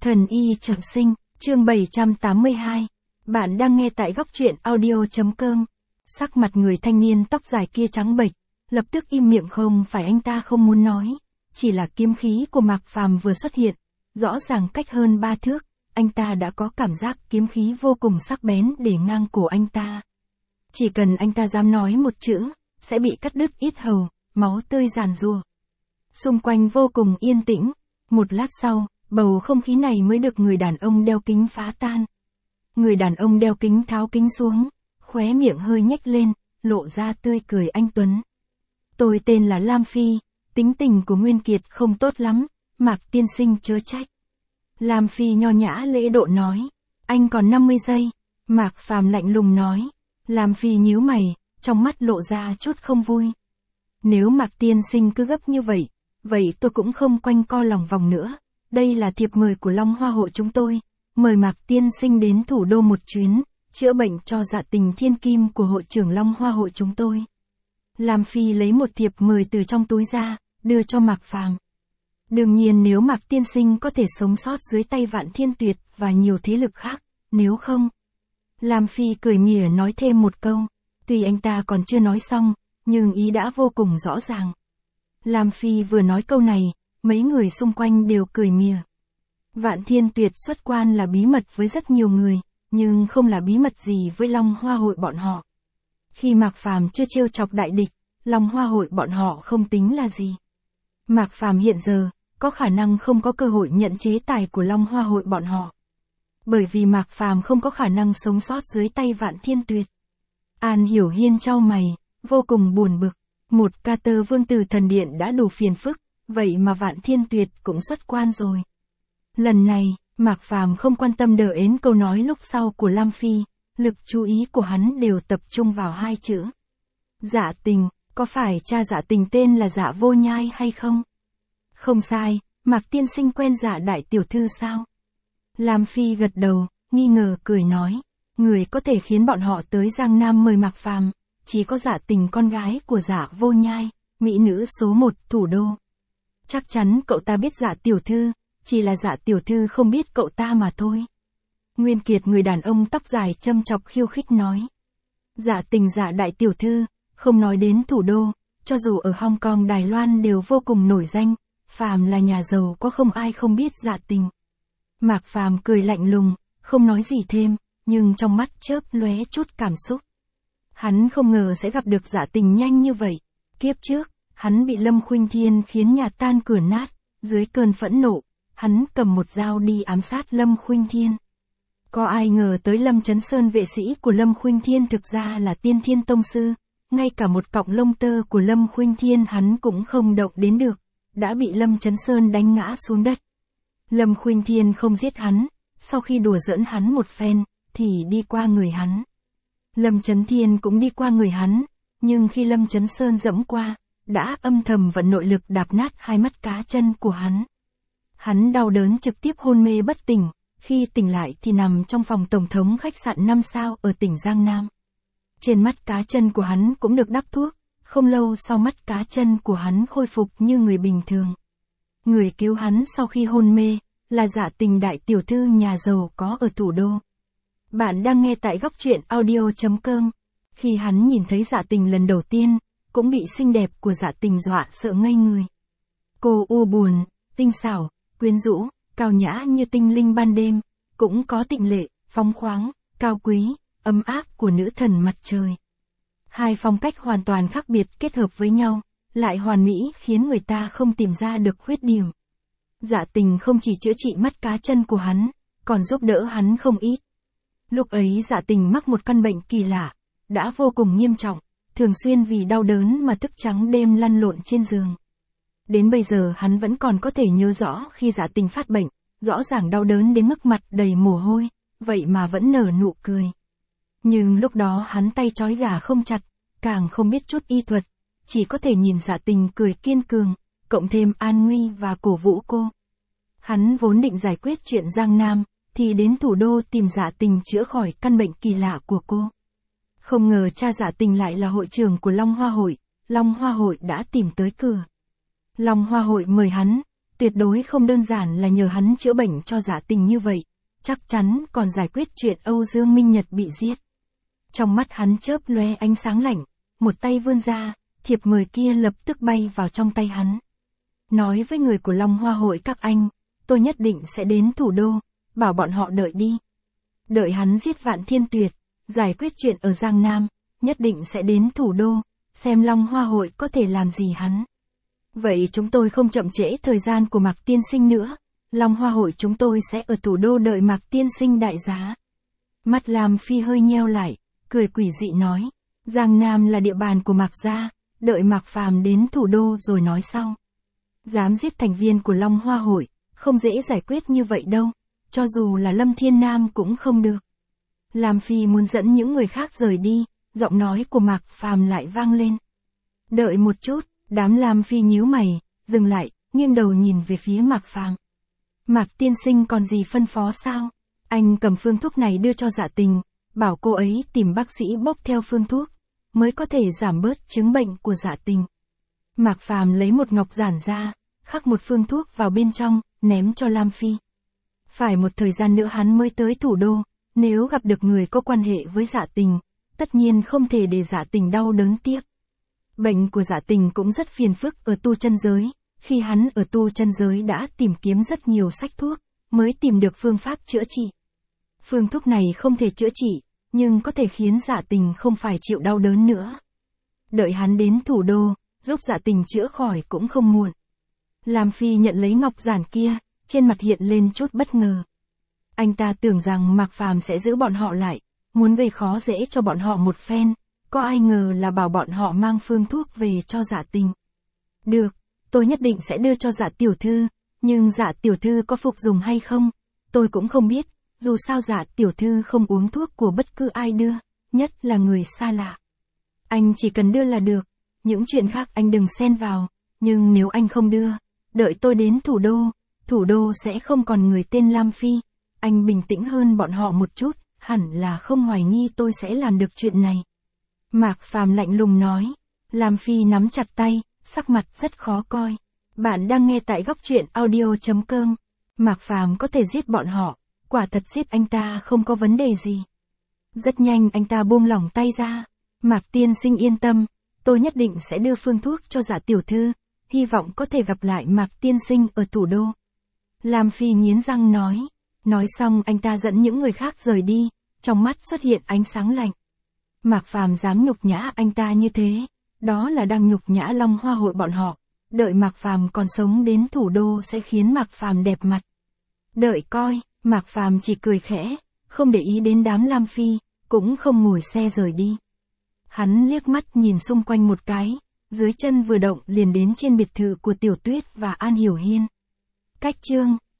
Thần y trọng sinh, chương 782. Bạn đang nghe tại góc truyện audio.com. Sắc mặt người thanh niên tóc dài kia trắng bệch, lập tức im miệng. Không phải anh ta không muốn nói, chỉ là kiếm khí của Mạc Phàm vừa xuất hiện, rõ ràng cách hơn 3 thước, anh ta đã có cảm giác kiếm khí vô cùng sắc bén để ngang cổ anh ta. Chỉ cần anh ta dám nói một chữ, sẽ bị cắt đứt yết hầu, máu tươi giàn giụa. Xung quanh vô cùng yên tĩnh, một lát sau, bầu không khí này mới được người đàn ông đeo kính phá tan. Người đàn ông đeo kính tháo kính xuống, khóe miệng hơi nhếch lên, lộ ra tươi cười anh tuấn. Tôi tên là Lam Phi, tính tình của Nguyên Kiệt không tốt lắm, Mạc tiên sinh chớ trách. Lam Phi nho nhã lễ độ nói, anh còn 50 giây, Mạc Phàm lạnh lùng nói. Lam Phi nhíu mày, trong mắt lộ ra chút không vui. Nếu Mạc tiên sinh cứ gấp như vậy tôi cũng không quanh co lòng vòng nữa. Đây là thiệp mời của Long Hoa hội chúng tôi, mời Mạc tiên sinh đến thủ đô một chuyến, chữa bệnh cho Dạ Tình Thiên Kim của hội trưởng Long Hoa hội chúng tôi. Lam Phi lấy một thiệp mời từ trong túi ra, đưa cho Mạc Phàm. Đương nhiên nếu Mạc tiên sinh có thể sống sót dưới tay Vạn Thiên Tuyệt và nhiều thế lực khác, nếu không. Lam Phi cười mỉa nói thêm một câu, tuy anh ta còn chưa nói xong, nhưng ý đã vô cùng rõ ràng. Lam Phi vừa nói câu này, mấy người xung quanh đều cười mỉa. Vạn Thiên Tuyệt xuất quan là bí mật với rất nhiều người, nhưng không là bí mật gì với Long Hoa hội bọn họ. Khi Mạc Phàm chưa trêu chọc đại địch, Long Hoa hội bọn họ không tính là gì. Mạc Phàm hiện giờ, có khả năng không có cơ hội nhận chế tài của Long Hoa hội bọn họ. Bởi vì Mạc Phàm không có khả năng sống sót dưới tay Vạn Thiên Tuyệt. An Hiểu Hiên chau mày, vô cùng buồn bực. Một ca tơ vương từ thần điện đã đủ phiền phức, vậy mà Vạn Thiên Tuyệt cũng xuất quan rồi. Lần này, Mạc Phàm không quan tâm đờ ến câu nói lúc sau của Lam Phi, lực chú ý của hắn đều tập trung vào hai chữ. Dạ Tình, có phải cha Dạ Tình tên là Dạ Vô Nhai hay không? Không sai, Mạc tiên sinh quen Dạ đại tiểu thư sao? Lam Phi gật đầu, nghi ngờ cười nói, người có thể khiến bọn họ tới Giang Nam mời Mạc Phàm, chỉ có Dạ Tình con gái của Dạ Vô Nhai, mỹ nữ số 1 thủ đô. Chắc chắn cậu ta biết Dạ tiểu thư, chỉ là Dạ tiểu thư không biết cậu ta mà thôi. Nguyên Kiệt người đàn ông tóc dài châm chọc khiêu khích nói. Dạ Tình Dạ đại tiểu thư, không nói đến thủ đô, cho dù ở Hong Kong Đài Loan đều vô cùng nổi danh, phàm là nhà giàu có không ai không biết Dạ Tình. Mạc Phàm cười lạnh lùng, không nói gì thêm, nhưng trong mắt chớp lóe chút cảm xúc. Hắn không ngờ sẽ gặp được Dạ Tình nhanh như vậy. Kiếp trước, hắn bị Lâm Khuynh Thiên khiến nhà tan cửa nát, dưới cơn phẫn nộ, hắn cầm một dao đi ám sát Lâm Khuynh Thiên. Có ai ngờ tới Lâm Chấn Sơn vệ sĩ của Lâm Khuynh Thiên thực ra là Tiên Thiên Tông Sư, ngay cả một cọng lông tơ của Lâm Khuynh Thiên hắn cũng không động đến được, đã bị Lâm Chấn Sơn đánh ngã xuống đất. Lâm Khuynh Thiên không giết hắn, sau khi đùa giỡn hắn một phen, thì đi qua người hắn. Lâm Chấn Thiên cũng đi qua người hắn, nhưng khi Lâm Chấn Sơn dẫm qua, đã âm thầm vận nội lực đạp nát hai mắt cá chân của hắn. Hắn đau đớn trực tiếp hôn mê bất tỉnh, khi tỉnh lại thì nằm trong phòng tổng thống khách sạn 5 sao ở tỉnh Giang Nam. Trên mắt cá chân của hắn cũng được đắp thuốc, không lâu sau mắt cá chân của hắn khôi phục như người bình thường. Người cứu hắn sau khi hôn mê, là Dạ Tình đại tiểu thư nhà giàu có ở thủ đô. Bạn đang nghe tại góc truyện audio.com. Khi hắn nhìn thấy Dạ Tình lần đầu tiên, cũng bị xinh đẹp của Dạ Tình dọa sợ ngây người. Cô u buồn, tinh xảo, quyến rũ, cao nhã như tinh linh ban đêm, cũng có tịnh lệ, phóng khoáng, cao quý, ấm áp của nữ thần mặt trời. Hai phong cách hoàn toàn khác biệt kết hợp với nhau, lại hoàn mỹ khiến người ta không tìm ra được khuyết điểm. Dạ Tình không chỉ chữa trị mắt cá chân của hắn, còn giúp đỡ hắn không ít. Lúc ấy Dạ Tình mắc một căn bệnh kỳ lạ, đã vô cùng nghiêm trọng, thường xuyên vì đau đớn mà thức trắng đêm lăn lộn trên giường. Đến bây giờ hắn vẫn còn có thể nhớ rõ khi Dạ Tình phát bệnh, rõ ràng đau đớn đến mức mặt đầy mồ hôi, vậy mà vẫn nở nụ cười. Nhưng lúc đó hắn tay trói gà không chặt, càng không biết chút y thuật, chỉ có thể nhìn Dạ Tình cười kiên cường, cộng thêm an nguy và cổ vũ cô. Hắn vốn định giải quyết chuyện Giang Nam, thì đến thủ đô tìm Dạ Tình chữa khỏi căn bệnh kỳ lạ của cô. Không ngờ cha Dạ Tình lại là hội trưởng của Long Hoa hội, Long Hoa hội đã tìm tới cửa. Long Hoa hội mời hắn, tuyệt đối không đơn giản là nhờ hắn chữa bệnh cho Dạ Tình như vậy, chắc chắn còn giải quyết chuyện Âu Dương Minh Nhật bị giết. Trong mắt hắn chớp lóe ánh sáng lạnh, một tay vươn ra, thiệp mời kia lập tức bay vào trong tay hắn. Nói với người của Long Hoa hội các anh, tôi nhất định sẽ đến thủ đô, bảo bọn họ đợi đi. Đợi hắn giết Vạn Thiên Tuyệt, giải quyết chuyện ở Giang Nam, nhất định sẽ đến thủ đô, xem Long Hoa hội có thể làm gì hắn. Vậy chúng tôi không chậm trễ thời gian của Mạc tiên sinh nữa, Long Hoa hội chúng tôi sẽ ở thủ đô đợi Mạc tiên sinh đại giá. Mắt Lam Phi hơi nheo lại, cười quỷ dị nói, Giang Nam là địa bàn của Mạc gia, đợi Mạc Phàm đến thủ đô rồi nói sau. Dám giết thành viên của Long Hoa hội, không dễ giải quyết như vậy đâu, cho dù là Lâm Thiên Nam cũng không được. Lam Phi muốn dẫn những người khác rời đi, giọng nói của Mạc Phàm lại vang lên. Đợi một chút, đám Lam Phi nhíu mày, dừng lại, nghiêng đầu nhìn về phía Mạc Phàm. Mạc tiên sinh còn gì phân phó sao? Anh cầm phương thuốc này đưa cho Dạ Tình, bảo cô ấy tìm bác sĩ bốc theo phương thuốc, mới có thể giảm bớt chứng bệnh của Dạ Tình. Mạc Phàm lấy một ngọc giản ra, khắc một phương thuốc vào bên trong, ném cho Lam Phi. Phải một thời gian nữa hắn mới tới thủ đô, nếu gặp được người có quan hệ với Dạ Tình, tất nhiên không thể để Dạ Tình đau đớn tiếp. Bệnh của Dạ Tình cũng rất phiền phức ở tu chân giới, khi hắn ở tu chân giới đã tìm kiếm rất nhiều sách thuốc, mới tìm được phương pháp chữa trị. Phương thuốc này không thể chữa trị, nhưng có thể khiến Dạ Tình không phải chịu đau đớn nữa. Đợi hắn đến thủ đô, giúp Dạ Tình chữa khỏi cũng không muộn. Lam Phi nhận lấy ngọc giản kia, trên mặt hiện lên chút bất ngờ. Anh ta tưởng rằng Mạc Phàm sẽ giữ bọn họ lại, muốn gây khó dễ cho bọn họ một phen, có ai ngờ là bảo bọn họ mang phương thuốc về cho Dạ Tình. Được, tôi nhất định sẽ đưa cho Dạ tiểu thư, nhưng Dạ tiểu thư có phục dùng hay không, tôi cũng không biết, dù sao Dạ tiểu thư không uống thuốc của bất cứ ai đưa, nhất là người xa lạ. Anh chỉ cần đưa là được, những chuyện khác anh đừng xen vào, nhưng nếu anh không đưa, đợi tôi đến thủ đô sẽ không còn người tên Lam Phi, anh bình tĩnh hơn bọn họ một chút, hẳn là không hoài nghi tôi sẽ làm được chuyện này. Mạc Phàm lạnh lùng nói, Lam Phi nắm chặt tay, sắc mặt rất khó coi. Bạn đang nghe tại góc truyện audio.com. Mạc Phàm có thể giết bọn họ, quả thật giết anh ta không có vấn đề gì. Rất nhanh anh ta buông lỏng tay ra. Mạc tiên sinh yên tâm, tôi nhất định sẽ đưa phương thuốc cho Dạ tiểu thư, hy vọng có thể gặp lại Mạc tiên sinh ở thủ đô. Lam Phi nghiến răng nói. Nói xong anh ta dẫn những người khác rời đi, trong mắt xuất hiện ánh sáng lạnh. Mạc Phàm dám nhục nhã anh ta như thế, đó là đang nhục nhã Long Hoa hội bọn họ. Đợi Mạc Phàm còn sống đến thủ đô sẽ khiến Mạc Phàm đẹp mặt. Đợi coi, Mạc Phàm chỉ cười khẽ, không để ý đến đám Lam Phi, cũng không ngồi xe rời đi. Hắn liếc mắt nhìn xung quanh một cái, dưới chân vừa động liền đến trên biệt thự của Tiểu Tuyết và An Hiểu Hiên. Cách chương